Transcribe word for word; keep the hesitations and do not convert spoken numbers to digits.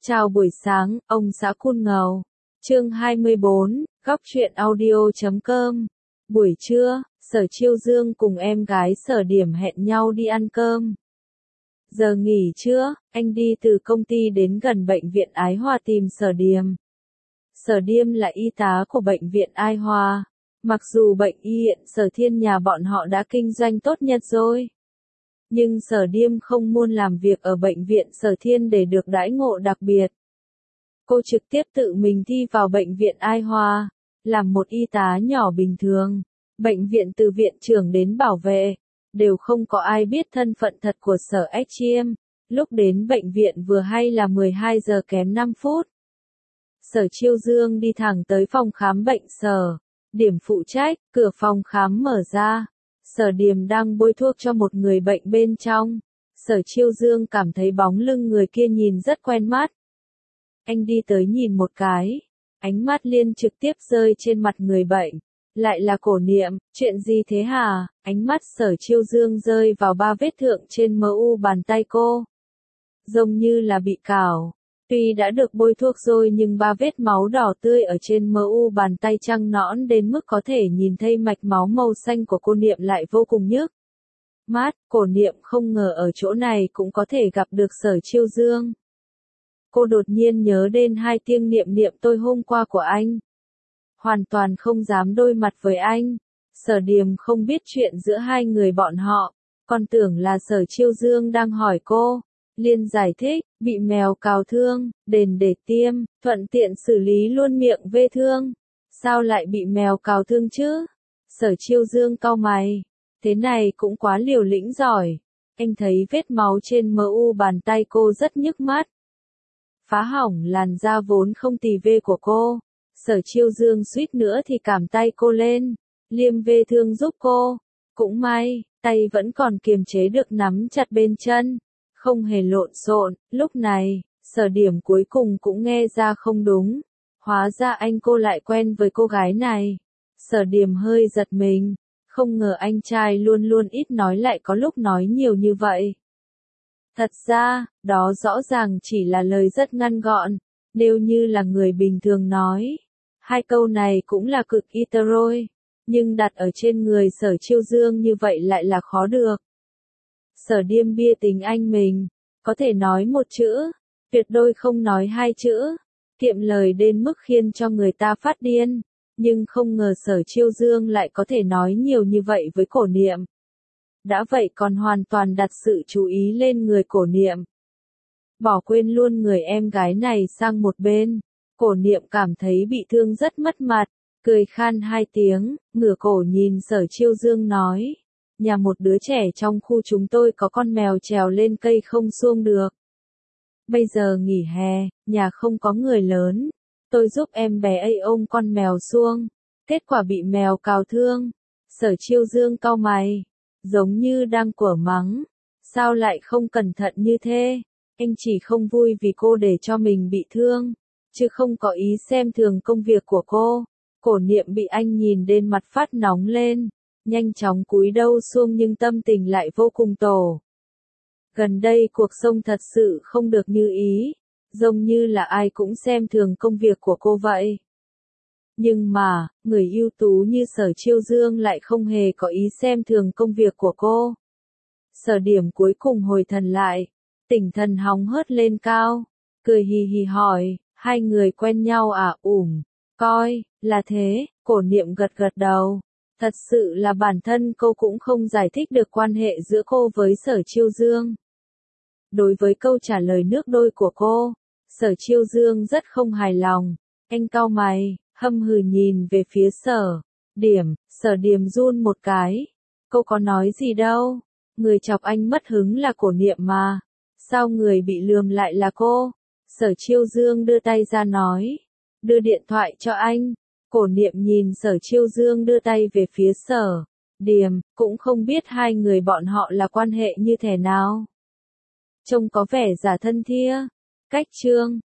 Chào buổi sáng, ông xã Cool Ngầu. Chương hai mươi bốn, góc truyện audio chấm com. Buổi trưa, Sở Chiêu Dương cùng em gái Sở Điểm hẹn nhau đi ăn cơm. Giờ nghỉ trưa, anh đi từ công ty đến gần bệnh viện Ái Hòa tìm Sở Điềm. Sở Điềm là y tá của bệnh viện Ái Hòa. Mặc dù bệnh y hiện Sở Thiên nhà bọn họ đã kinh doanh tốt nhất rồi. Nhưng Sở Điềm không muốn làm việc ở bệnh viện Sở Thiên để được đãi ngộ đặc biệt. Cô trực tiếp tự mình thi vào bệnh viện Ái Hòa, làm một y tá nhỏ bình thường. Bệnh viện từ viện trưởng đến bảo vệ, đều không có ai biết thân phận thật của Sở Ách Chiêm. Lúc đến bệnh viện vừa hay là mười hai giờ kém năm phút. Sở Chiêu Dương đi thẳng tới phòng khám bệnh Sở Điểm phụ trách, cửa phòng khám mở ra. Sở Điềm đang bôi thuốc cho một người bệnh bên trong. Sở Chiêu Dương cảm thấy bóng lưng người kia nhìn rất quen mắt. Anh đi tới nhìn một cái, ánh mắt liền trực tiếp rơi trên mặt người bệnh. Lại là Cổ Niệm, chuyện gì thế hả? Ánh mắt Sở Chiêu Dương rơi vào ba vết thượng trên mờ u bàn tay cô. Giống như là bị cào. Tuy đã được bôi thuốc rồi nhưng ba vết máu đỏ tươi ở trên mờ u bàn tay trắng nõn đến mức có thể nhìn thấy mạch máu màu xanh của cô Niệm lại vô cùng nhức mắt. Cổ Niệm không ngờ ở chỗ này cũng có thể gặp được Sở Chiêu Dương. Cô đột nhiên nhớ đến hai tiếng niệm niệm tôi hôm qua của anh. Hoàn toàn không dám đôi mặt với anh. Sở Điềm không biết chuyện giữa hai người bọn họ, còn tưởng là Sở Chiêu Dương đang hỏi cô. Liên giải thích, bị mèo cào thương, đền để tiêm, thuận tiện xử lý luôn miệng vết thương. Sao lại bị mèo cào thương chứ? Sở Chiêu Dương cau mày. Thế này cũng quá liều lĩnh giỏi. Anh thấy vết máu trên mờ u bàn tay cô rất nhức mắt. Phá hỏng làn da vốn không tì vết của cô. Sở Chiêu Dương suýt nữa thì cảm tay cô lên, liêm vết thương giúp cô. Cũng may, tay vẫn còn kiềm chế được nắm chặt bên chân, không hề lộn xộn. Lúc này, Sở Điểm cuối cùng cũng nghe ra không đúng. Hóa ra anh cô lại quen với cô gái này. Sở Điểm hơi giật mình, không ngờ anh trai luôn luôn ít nói lại có lúc nói nhiều như vậy. Thật ra, đó rõ ràng chỉ là lời rất ngắn gọn, nếu như là người bình thường nói. Hai câu này cũng là cực ít rồi, nhưng đặt ở trên người Sở Chiêu Dương như vậy lại là khó được. Sở Điềm bia tính anh mình, có thể nói một chữ, tuyệt đối không nói hai chữ, kiệm lời đến mức khiến cho người ta phát điên, nhưng không ngờ Sở Chiêu Dương lại có thể nói nhiều như vậy với Cổ Niệm. Đã vậy còn hoàn toàn đặt sự chú ý lên người Cổ Niệm. Bỏ quên luôn người em gái này sang một bên. Cổ Niệm cảm thấy bị thương rất mất mặt, cười khan hai tiếng, ngửa cổ nhìn Sở Chiêu Dương nói. Nhà một đứa trẻ trong khu chúng tôi có con mèo trèo lên cây không xuông được. Bây giờ nghỉ hè, nhà không có người lớn. Tôi giúp em bé ấy ôm con mèo xuông. Kết quả bị mèo cào thương. Sở Chiêu Dương cau mày. Giống như đang quở mắng. Sao lại không cẩn thận như thế? Anh chỉ không vui vì cô để cho mình bị thương, chứ không có ý xem thường công việc của cô. Cổ Niệm bị anh nhìn đến mặt phát nóng lên, nhanh chóng cúi đầu xuống nhưng tâm tình lại vô cùng tổ. Gần đây cuộc sống thật sự không được như ý, giống như là ai cũng xem thường công việc của cô vậy. Nhưng mà, người ưu tú như Sở Chiêu Dương lại không hề có ý xem thường công việc của cô. Sở Điểm cuối cùng hồi thần lại, tỉnh thần hóng hớt lên cao, cười hì hì hỏi, hai người quen nhau à? Ủm, coi, là thế. Cổ Niệm gật gật đầu. Thật sự là bản thân cô cũng không giải thích được quan hệ giữa cô với Sở Chiêu Dương. Đối với câu trả lời nước đôi của cô, Sở Chiêu Dương rất không hài lòng. Anh cau mày, hâm hừ nhìn về phía Sở Điểm. Sở Điểm run một cái. Cô có nói gì đâu. Người chọc anh mất hứng là Cổ Niệm mà. Sao người bị lườm lại là cô? Sở Chiêu Dương đưa tay ra nói. Đưa điện thoại cho anh. Cổ Niệm nhìn Sở Chiêu Dương đưa tay về phía Sở Điểm, cũng không biết hai người bọn họ là quan hệ như thế nào. Trông có vẻ giả thân thia. Cách chương